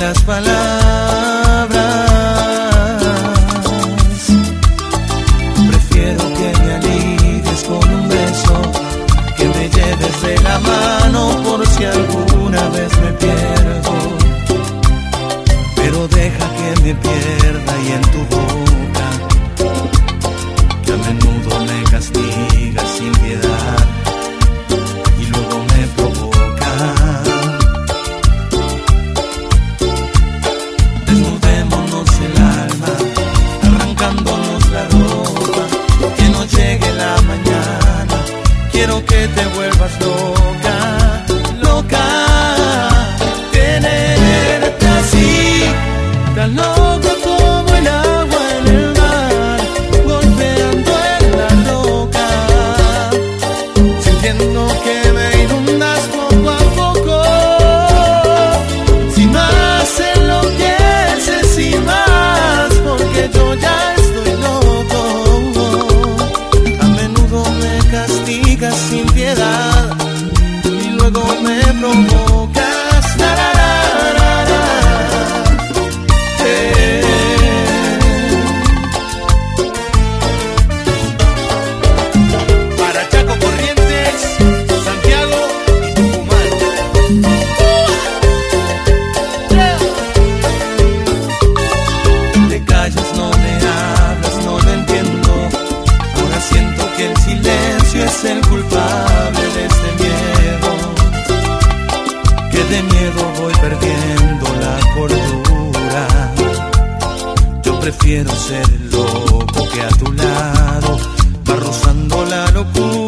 las palabras. Prefiero que me alivies con un beso, que me lleves de la mano por si alguna vez me pierdo. Pero deja que me pierda y en tu boca, que a menudo me castiga sin piedad y luego me provoca. Desnudémonos el alma, arrancándonos la ropa, que no llegue la mañana. Quiero que te vuelvas loca, loca, tenerte así, tan loca como el agua en el mar, golpeando en la roca, sintiendo que me inundas poco a poco. Sin más enloqueces, sin más, porque yo ya estoy loco. A menudo me castigas sin piedad y luego me provocas. La, la, la, la, la. Para Chaco, Corrientes, Santiago y Tucumán. Te callas, no me hablas, no lo entiendo. Ahora siento que el silencio es el culpable de este miedo, que de miedo voy perdiendo la cordura. Yo prefiero ser el loco que a tu lado va rozando la locura.